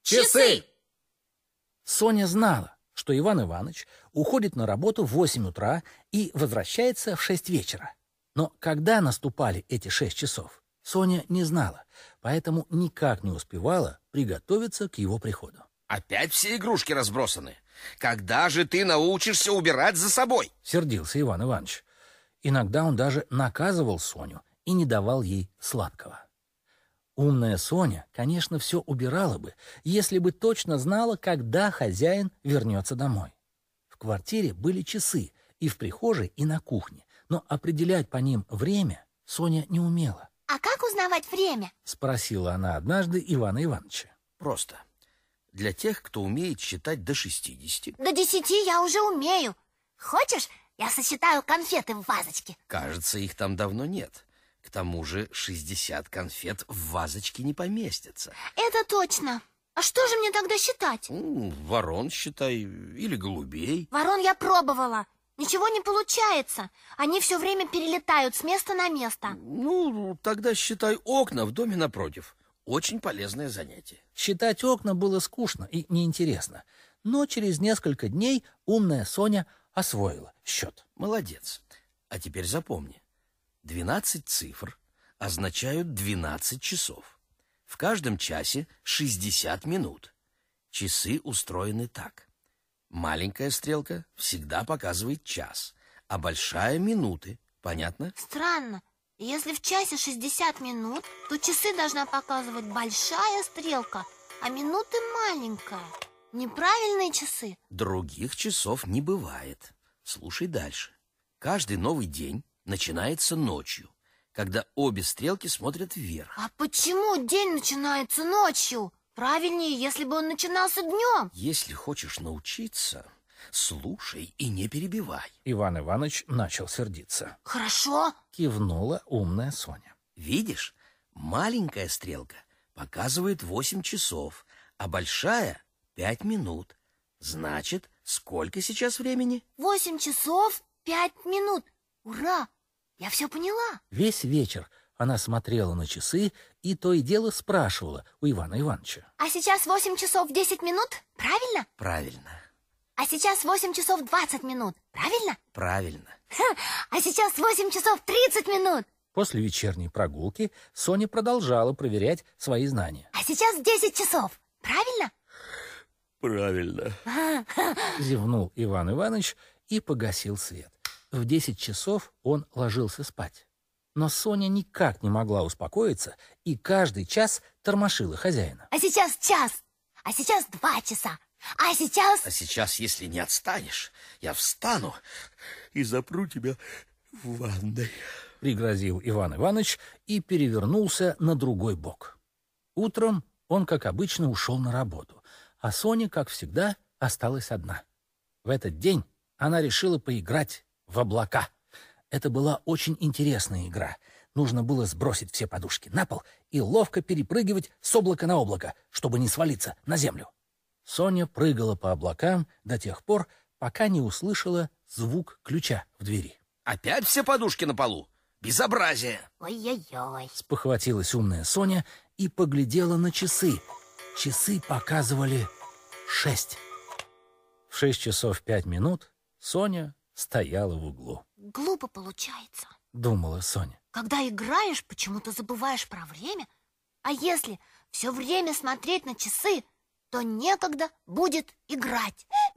Часы! Соня знала, что Иван Иванович уходит на работу в 8 утра и возвращается в 6 вечера. Но когда наступали эти 6 часов, Соня не знала, поэтому никак не успевала приготовиться к его приходу. Опять все игрушки разбросаны. Когда же ты научишься убирать за собой? Сердился Иван Иванович. Иногда он даже наказывал Соню и не давал ей сладкого. Умная Соня, конечно, все убирала бы, если бы точно знала, когда хозяин вернется домой. В квартире были часы и в прихожей, и на кухне, но определять по ним время Соня не умела. А как узнавать время? Спросила она однажды Ивана Ивановича. Просто. Для тех, кто умеет считать до 60. До 10 я уже умею. Хочешь, я сосчитаю конфеты в вазочке? Кажется, их там давно нет. К тому же 60 конфет в вазочке не поместятся. Это точно. А что же мне тогда считать? Ворон считай, или голубей. Ворон я пробовала. Ничего не получается. Они все время перелетают с места на место. Тогда считай окна в доме напротив. Очень полезное занятие. Считать окна было скучно и неинтересно. Но через несколько дней умная Соня освоила счет. Молодец. А теперь запомни. 12 цифр означают 12 часов. В каждом часе 60 минут. Часы устроены так. Маленькая стрелка всегда показывает час, а большая — минуты. Понятно? Странно. Если в часе 60 минут, то часы должна показывать большая стрелка, а минуты маленькая. Неправильные часы. Других часов не бывает. Слушай дальше. Каждый новый день начинается ночью, когда обе стрелки смотрят вверх. А почему день начинается ночью? Правильнее, если бы он начинался днем. Если хочешь научиться, слушай и не перебивай. Иван Иванович начал сердиться. Хорошо. Кивнула умная Соня. Видишь, маленькая стрелка показывает 8 часов, а большая — 5 минут. Значит, сколько сейчас времени? 8 часов 5 минут. Ура! Я все поняла. Весь вечер она смотрела на часы и то и дело спрашивала у Ивана Ивановича. А сейчас 8 часов 10 минут, правильно? Правильно. А сейчас 8 часов 20 минут, правильно? Правильно. А сейчас 8 часов 30 минут. После вечерней прогулки Соня продолжала проверять свои знания. А сейчас 10 часов, правильно? Правильно. Зевнул Иван Иванович и погасил свет. В 10 часов он ложился спать. Но Соня никак не могла успокоиться и каждый час тормошила хозяина. А сейчас час, а сейчас 2 часа, а сейчас... А сейчас, если не отстанешь, я встану и запру тебя в ванной. Пригрозил Иван Иванович и перевернулся на другой бок. Утром он, как обычно, ушел на работу, а Соня, как всегда, осталась одна. В этот день она решила поиграть в облака. Это была очень интересная игра. Нужно было сбросить все подушки на пол и ловко перепрыгивать с облака на облако, чтобы не свалиться на землю. Соня прыгала по облакам до тех пор, пока не услышала звук ключа в двери. Опять все подушки на полу? Безобразие! Ой-ой-ой. Спохватилась умная Соня и поглядела на часы. Часы показывали 6. В 6 часов 5 минут Соня стояла в углу. Глупо получается. Думала Соня. Когда играешь, почему-то забываешь про время. А если все время смотреть на часы, то некогда будет играть.